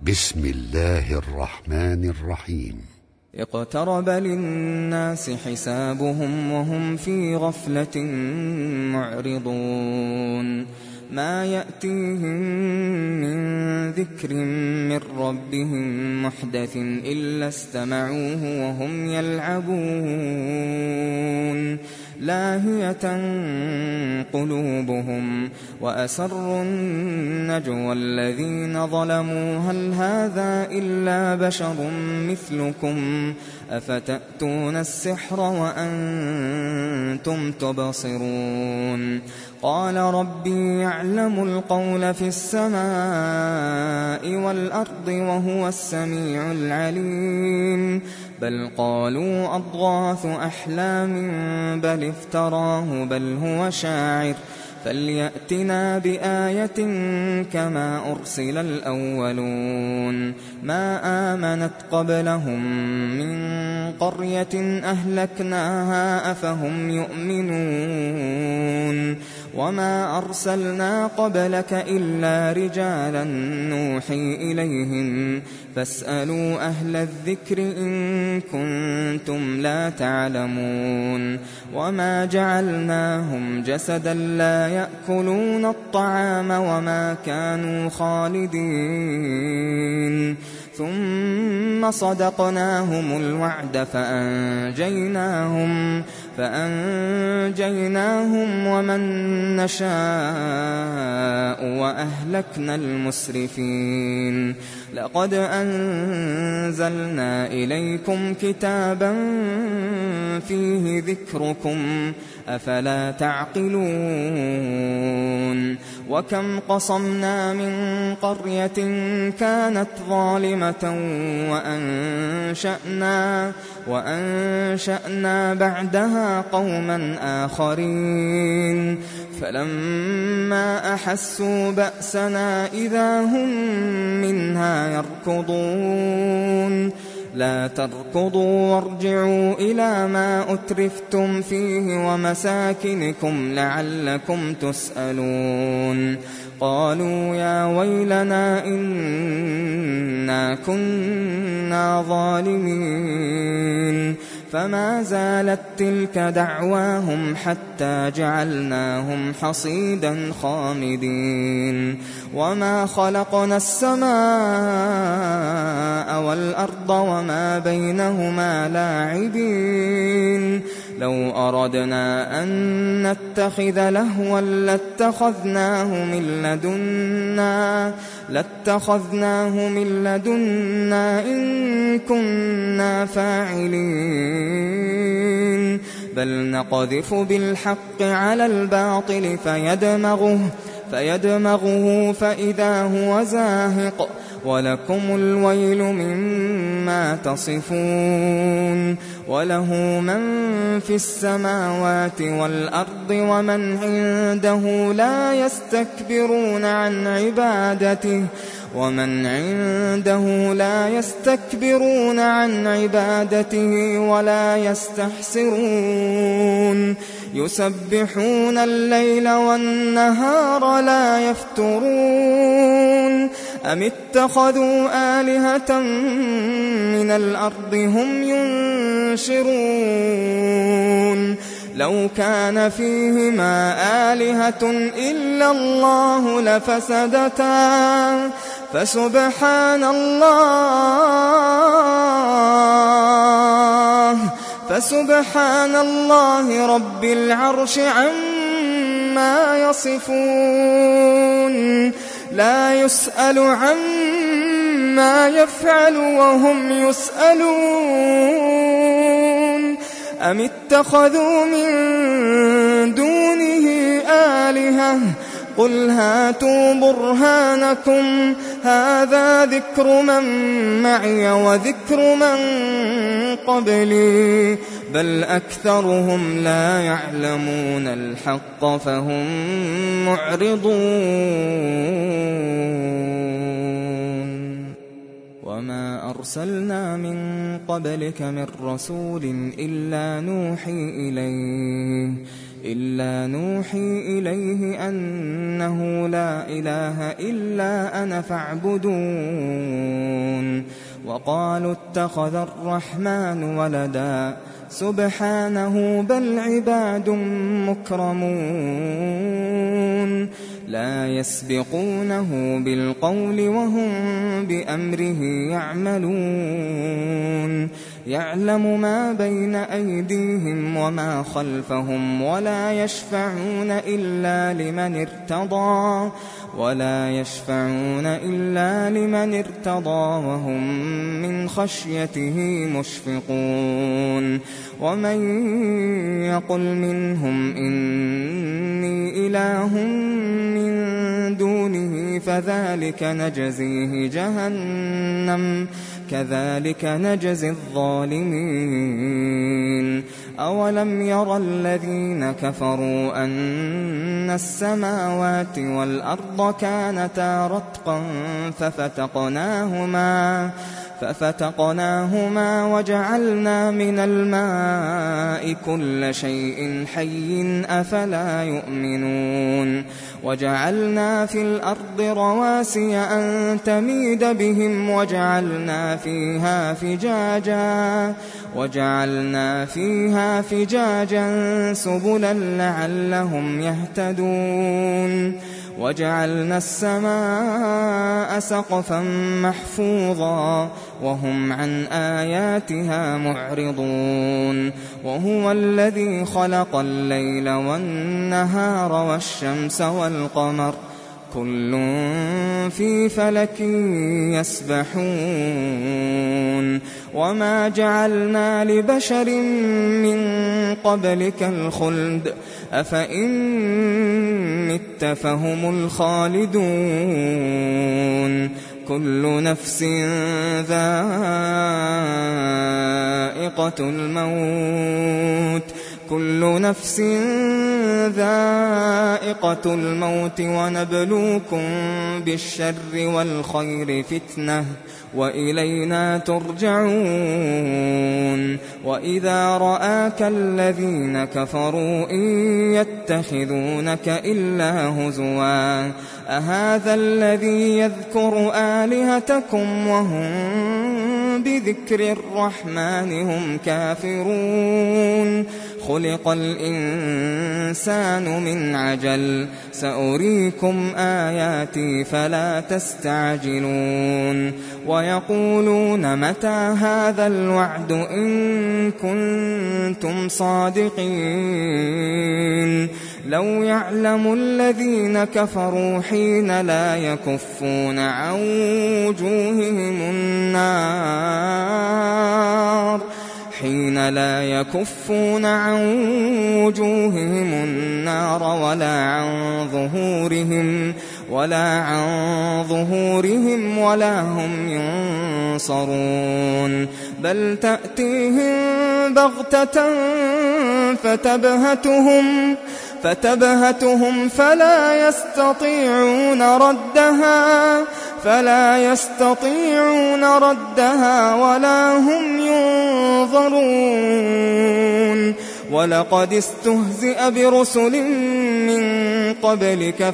بسم الله الرحمن الرحيم. اقترب للناس حسابهم وهم في غفلة معرضون ما يأتيهم من ذكر من ربهم محدث إلا استمعوه وهم يلعبون لاهية قلوبهم وأسروا النجوى الذين ظلموا هل هذا إلا بشر مثلكم أفتأتون السحر وأنتم تبصرون قال ربي يعلم القول في السماء والأرض وهو السميع العليم بل قالوا أضغاث أحلام بل افتراه بل هو شاعر فليأتنا بآية كما أرسل الأولون ما آمنت قبلهم من قرية أهلكناها أفهم يؤمنون وما أرسلنا قبلك إلا رجالا نوحي إليهم فاسألوا أهل الذكر إن كنتم لا تعلمون وما جعلناهم جسدا لا يأكلون الطعام وما كانوا خالدين ثم صدقناهم الوعد فأنجيناهم ومن نشاء وأهلكنا المسرفين لقد أنزلنا إليكم كتابا فيه ذكركم أفلا تعقلون وكم قصمنا من قرية كانت ظالمة وأنشأنا بعدها قوما آخرين فلما أحسوا بأسنا إذا هم منها يركضون لا تركضوا وارجعوا إلى ما أترفتم فيه ومساكنكم لعلكم تسألون قالوا يا ويلنا إنا كنا ظالمين فما زالت تلك دعواهم حتى جعلناهم حصيدا خامدين وما خلقنا السماء والأرض وما بينهما لاعبين لو أردنا أن نتخذ لهوا لاتخذناه من لدنا إن كنا فاعلين بل نقذف بالحق على الباطل فيدمغه فإذا هو زاهق ولكم الويل مما تصفون وله من في السماوات والأرض ومن عنده لا يستكبرون عن عبادته ولا يستحسرون يسبحون الليل والنهار لا يفترون أم اتخذوا آلهة من الأرض هم ينشرون لو كان فيهما آلهة إلا الله لفسدتا فسبحان الله رب العرش عما يصفون لا يسأل عما يفعل وهم يسألون أم اتخذوا من دونه آلهة قل هاتوا برهانكم هذا ذكر من معي وذكر من قبلي بل أكثرهم لا يعلمون الحق فهم معرضون وما أرسلنا من قبلك من رسول إلا نوحي إليه أنه لا إله إلا أنا فاعبدون وقالوا اتخذ الرحمن ولدا سبحانه بل عباد مكرمون لا يسبقونه بالقول وهم بأمره يعملون يعلم ما بين أيديهم وما خلفهم ولا يشفعون إلا لمن ارتضى وهم من خشيته مشفقون ومن يقل منهم إني إله من دونه فذلك نجزيه جهنم كذلك نجزي الظالمين أولم يرى الذين كفروا أن السماوات والأرض كانتا رتقا ففتقناهما وجعلنا من الماء كل شيء حي أفلا يؤمنون وجعلنا في الأرض رواسي أن تميد بهم وجعلنا فيها فجاجا سبلا لعلهم يهتدون وجعلنا السماء سقفا محفوظا وهم عن آياتها معرضون وهو الذي خلق الليل والنهار والشمس والقمر كل في فلك يسبحون وما جعلنا لبشر من قبلك الخلد أفإن مت فهم الخالدون كل نفس ذائقة الموت ونبلوكم بالشر والخير فتنة وإلينا ترجعون وإذا رآك الذين كفروا إن يتخذونك إلا هزوا أهذا الذي يذكر آلهتكم وهم بذكر الرحمن هم كافرون خلق الإنسان من عجل سأريكم آياتي فلا تستعجلون ويقولون متى هذا الوعد إن كنتم صادقين لو يعلم الذين كفروا حين لا يكفون عن وجوههم النار ولا عن ظهورهم ولا هم ينصرون بل تأتيهم بغتة فتبهتهم فلا يستطيعون ردها ولا هم ينظرون ولقد استهزئ برسل من قبلك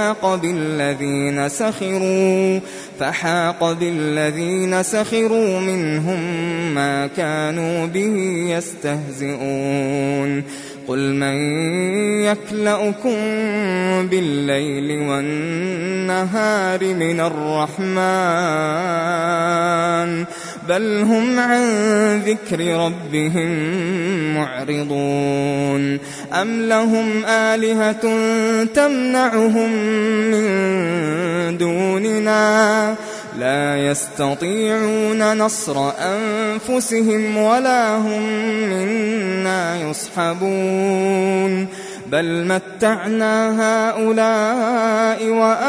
فحاق بالذين سخروا منهم ما كانوا به يستهزئون قل من يكلؤكم بالليل والنهار من الرحمن بل هم عن ذكر ربهم معرضون أم لهم آلهة تمنعهم من دوننا لا يستطيعون نصر أنفسهم ولا هم منا يصحبون بل متعنا هؤلاء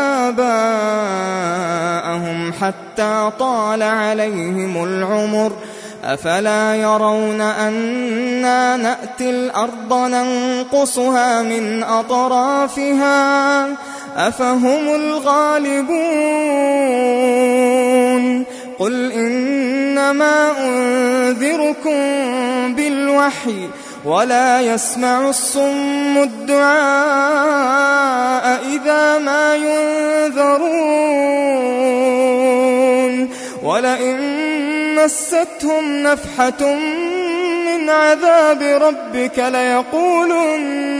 وآباءهم حتى طال عليهم العمر أفلا يرون أنا نأتي الأرض ننقصها من أطرافها أفهم الغالبون قل إنما أنذركم بالوحي ولا يسمع الصم الدعاء إذا ما ينذرون ولئن مستهم نفحة من عذاب ربك ليقولن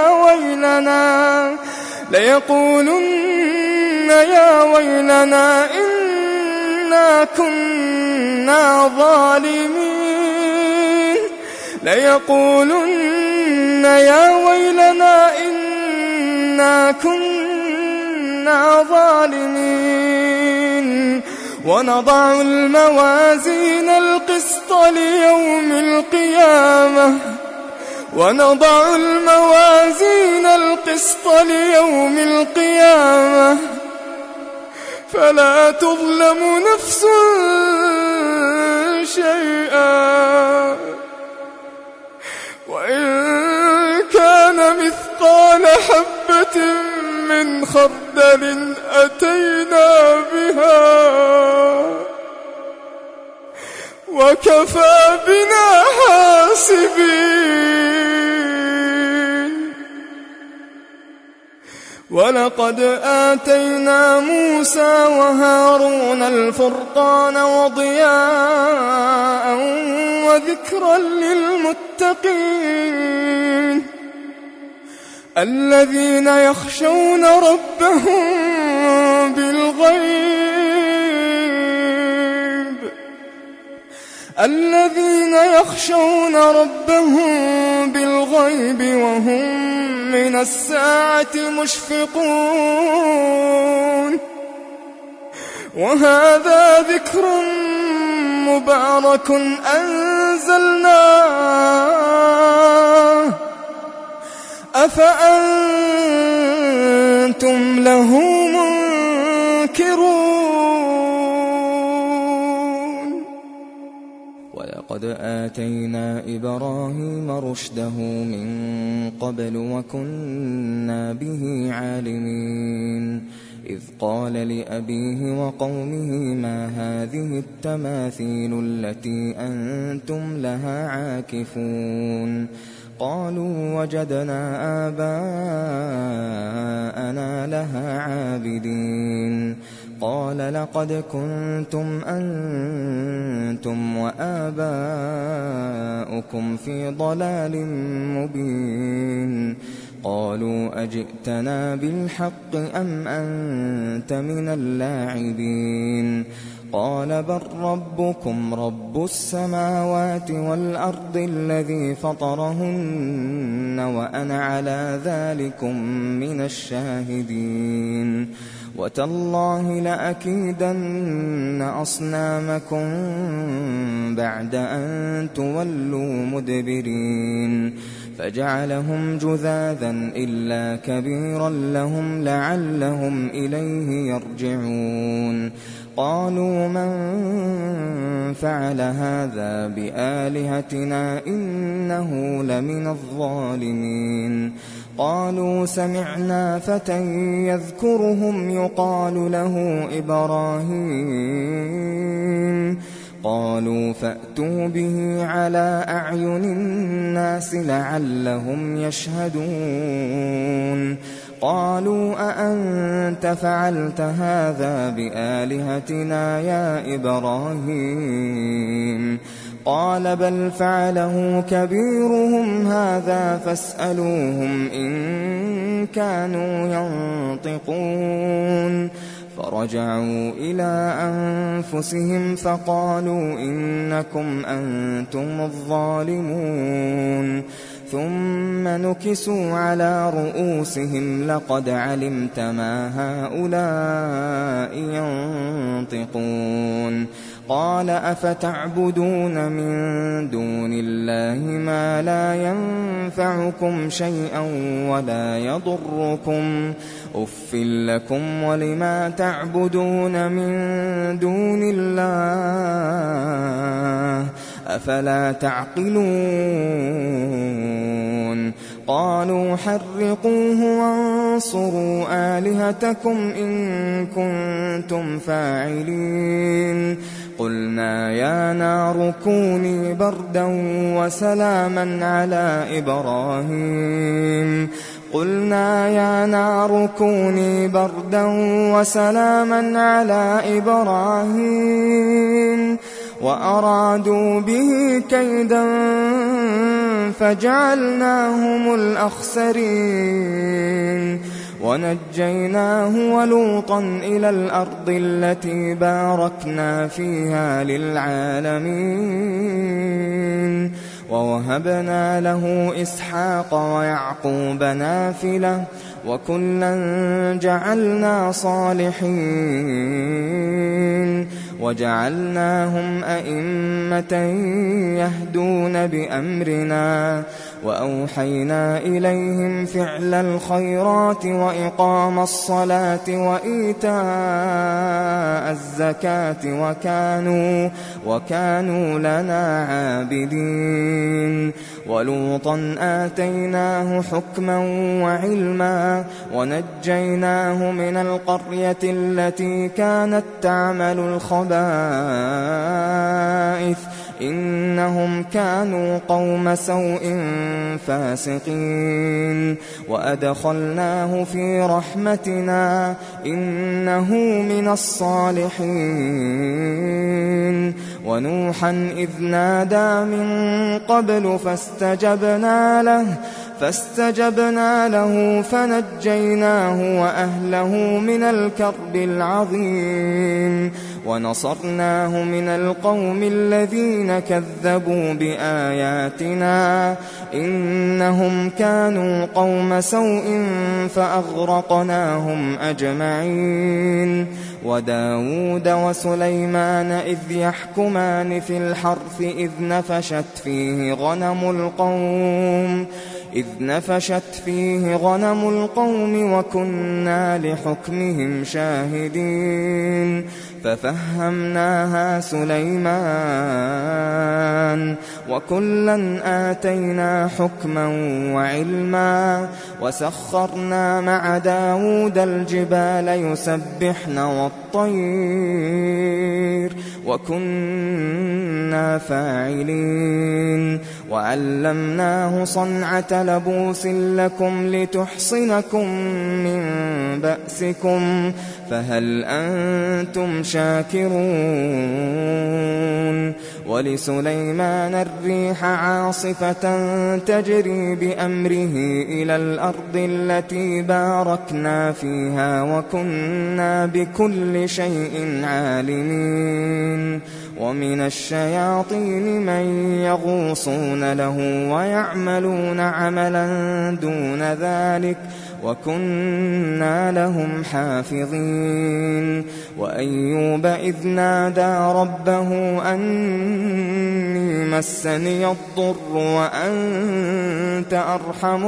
يا ويلنا إنا كنا ظالمين ليقولن يا ويلنا إنا كنا ظالمين ونضع الموازين القسط ليوم القيامة فلا تظلم نفس شيئا وإن كان مثقال حبة من خردل أتينا بها وكفى بنا حاسبين. ولقد آتينا موسى وهارون الفرقان وضياء وذكرا للمتقين الذين يخشون ربهم بالغيب وهم من الساعة مشفقون. وهذا ذكر مبارك أنزلناه أفأنتم له منكرون. ولقد آتينا إبراهيم رشده من قبل وكنا به عالمين إذ قال لأبيه وقومه ما هذه التماثيل التي أنتم لها عاكفون قالوا وجدنا آباءنا لها عابدين قال لقد كنتم أنتم وآباؤكم في ضلال مبين قالوا أجئتنا بالحق أم أنت من اللاعبين قال بل ربكم رب السماوات والأرض الذي فطرهن وأنا على ذلكم من الشاهدين وتالله لأكيدن أصنامكم بعد أن تولوا مدبرين فجعلهم جذاذا إلا كبيرا لهم لعلهم إليه يرجعون قالوا من فعل هذا بآلهتنا إنه لمن الظالمين قالوا سمعنا فتى يذكرهم يقال له إبراهيم قالوا فأتوا به على أعين الناس لعلهم يشهدون قالوا أأنت فعلت هذا بآلهتنا يا إبراهيم قال بل فعله كبيرهم هذا فاسألوهم إن كانوا ينطقون فرجعوا إلى أنفسهم فقالوا إنكم أنتم الظالمون ثم نكسوا على رؤوسهم لقد علمت ما هؤلاء ينطقون قال أفتعبدون من دون الله ما لا ينفعكم شيئا ولا يضركم أف لكم ولما تعبدون من دون الله أفلا تعقلون قالوا حرقوه وانصروا آلهتكم إن كنتم فاعلين قلنا يا نار كوني بردا وسلاما على إبراهيم قلنا يا نار كوني بردا وسلاما على إبراهيم وأرادوا به كيدا فجعلناهم الأخسرين ونجيناه ولوطا إلى الأرض التي باركنا فيها للعالمين ووهبنا له إسحاق ويعقوب نافلة وكلا جعلنا صالحين وجعلناهم أئمة يهدون بأمرنا وأوحينا إليهم فعل الخيرات وإقام الصلاة وإيتاء الزكاة وكانوا لنا عابدين ولوطا آتيناه حكما وعلما ونجيناه من القرية التي كانت تعمل الخبائث إنهم كانوا قوم سوء فاسقين وأدخلناه في رحمتنا إنه من الصالحين ونوحا إذ نادى من قبل فاستجبنا له فنجيناه وأهله من الكرب العظيم ونصرناه من القوم الذين كذبوا بآياتنا إنهم كانوا قوم سوء فأغرقناهم أجمعين وداود وسليمان إذ يحكمان في الحرث إذ نفشت فيه غنم القوم وكنا لحكمهم شاهدين ففهمناها سليمان وكلا آتينا حكما وعلما وسخرنا مع داود الجبال يسبحن والطير وكنا فاعلين وعلمناه صنعة لبوس لكم لتحصنكم من بأسكم فهل أنتم شاكرون ولسليمان الريح عاصفة تجري بأمره إلى الأرض التي باركنا فيها وكنا بكل شيء عالمين ومن الشياطين من يغوصون له ويعملون عملا دون ذلك وكنا لهم حافظين وأيوب إذ نادى ربه أني مسني الضر وأنت أرحم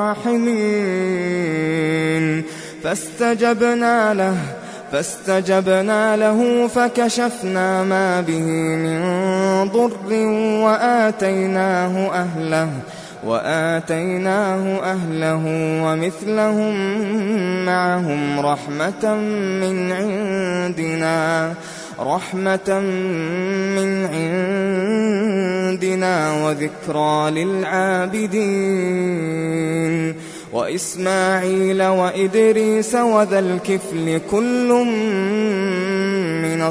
الراحمين فاستجبنا له فكشفنا ما به من ضر وآتيناه أهله ومثلهم معهم رحمة من عندنا وذكرى للعابدين وإسماعيل وإدريس وذا الكفل كل من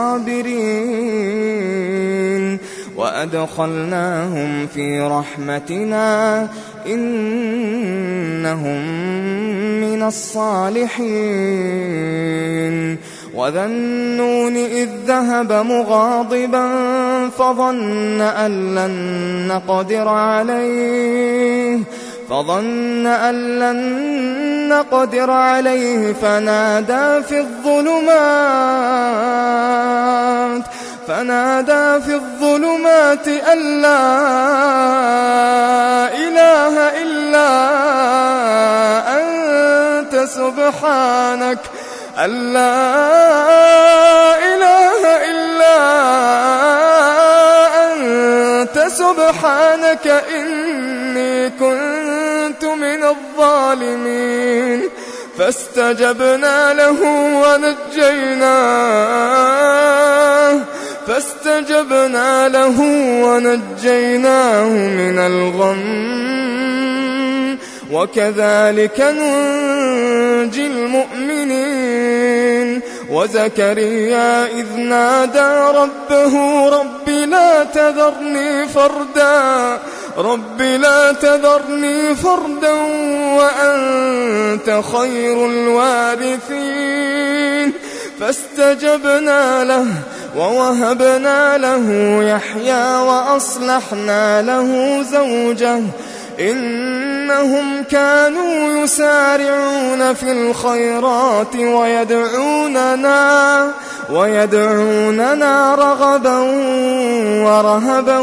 الصابرين وأدخلناهم في رحمتنا إنهم من الصالحين وذا النون إذ ذهب مغاضبا فظن أن لن نقدر عليه فنادى في الظلمات أن لا إله إلا أنت سبحانك إني كنت من الظالمين فاستجبنا له ونجيناه من الغم وكذلك ننجي المؤمنين وزكريا إذ نادى ربه رب لا تذرني فردا وأنت خير الوارثين فاستجبنا له ووهبنا له يحيى وأصلحنا له زوجه إنهم كانوا يسارعون في الخيرات ويدعوننا رغبا ورهبا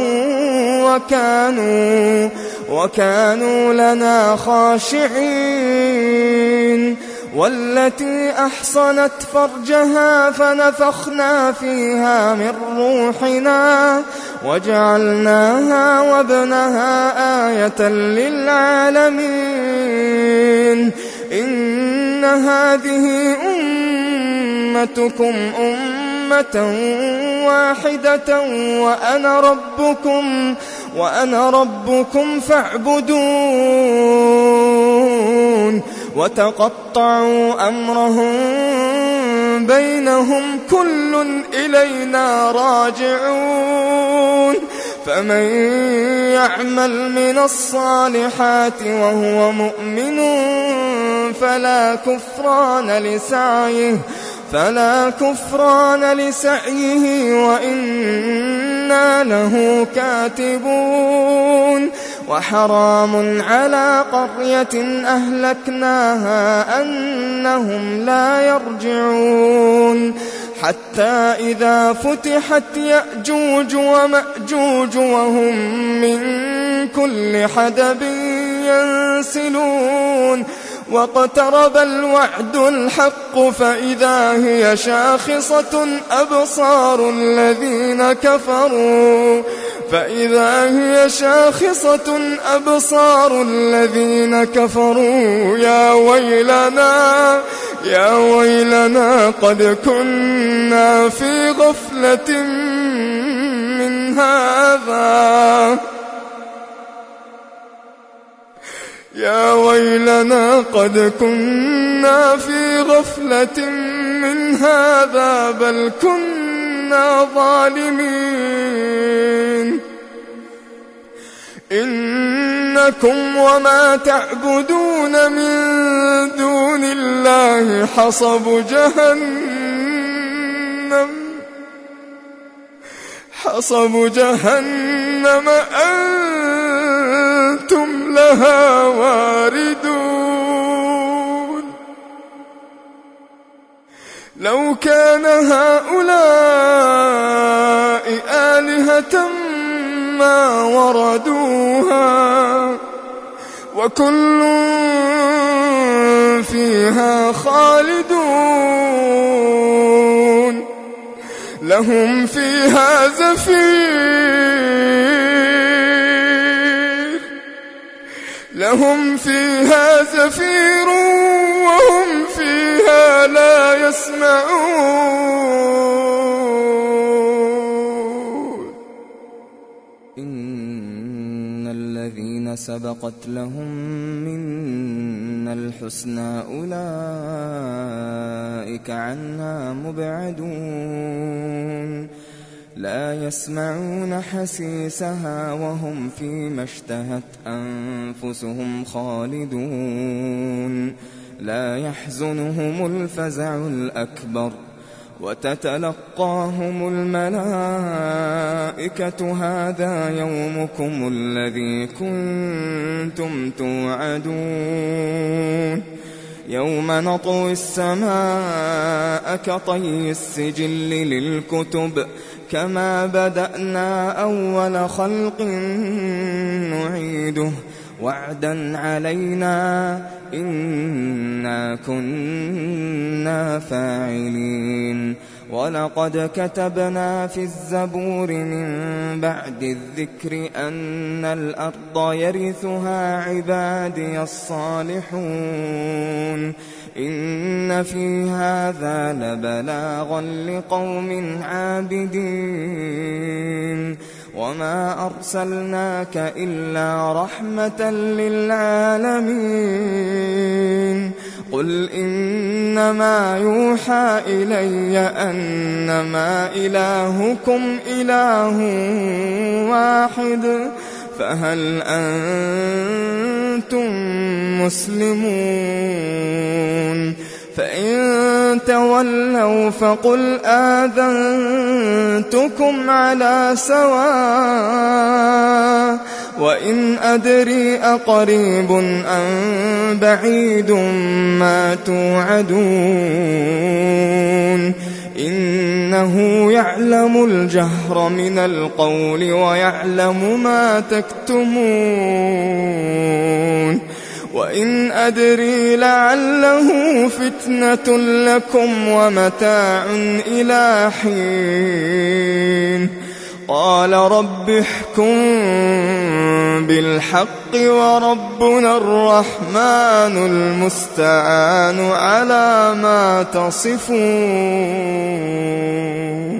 وكانوا لنا خاشعين والتي أحصنت فرجها فنفخنا فيها من روحنا وجعلناها وابنها آية للعالمين إن هذه أمتكم أمة واحدة وأنا ربكم فاعبدون وتقطعوا أمرهم بينهم كل إلينا راجعون فمن يعمل من الصالحات وهو مؤمن فلا كفران لسعيه وإنا له كاتبون وحرام على قرية أهلكناها أنهم لا يرجعون حتى إذا فتحت يأجوج ومأجوج وهم من كل حدب ينسلون واقترب الوعد الحق فإذا هي شاخصة أبصار الذين كفروا يا ويلنا قد كنا في غفلة من هذا يا ويلنا قد كنا في غفلة من هذا بل كنا ظالمين إنكم وما تعبدون من دون الله حصب جهنم أنتم لها واردون لو كان هؤلاء آلهة ما وردوها وكل فيها خالدون لهم فيها زفير وهم فيها لا يسمعون إن الذين سبقت لهم منا الحسنى أولئك عنها مبعدون لا يسمعون حسيسها وهم فيما اشتهت أنفسهم خالدون لا يحزنهم الفزع الأكبر وتتلقاهم الملائكة هذا يومكم الذي كنتم توعدون يوم نطوي السماء كطي السجل للكتب كما بدأنا أول خلق نعيده وعدا علينا إنا كنا فاعلين ولقد كتبنا في الزبور من بعد الذكر أن الأرض يرثها عبادي الصالحون إن في هذا لبلاغا لقوم عابدين وما أرسلناك إلا رحمة للعالمين قل إنما يوحى إلي أنما إلهكم إله واحد فهل أنتم مسلمون فإن تولوا فقل آذنتكم على سواء وإن أدري أقريب أم بعيد ما توعدون إنه يعلم الجهر من القول ويعلم ما تكتمون وإن أدري لعله فتنة لكم ومتاع إلى حين قال رب احكم بالحق وربنا الرحمن المستعان على ما تصفون.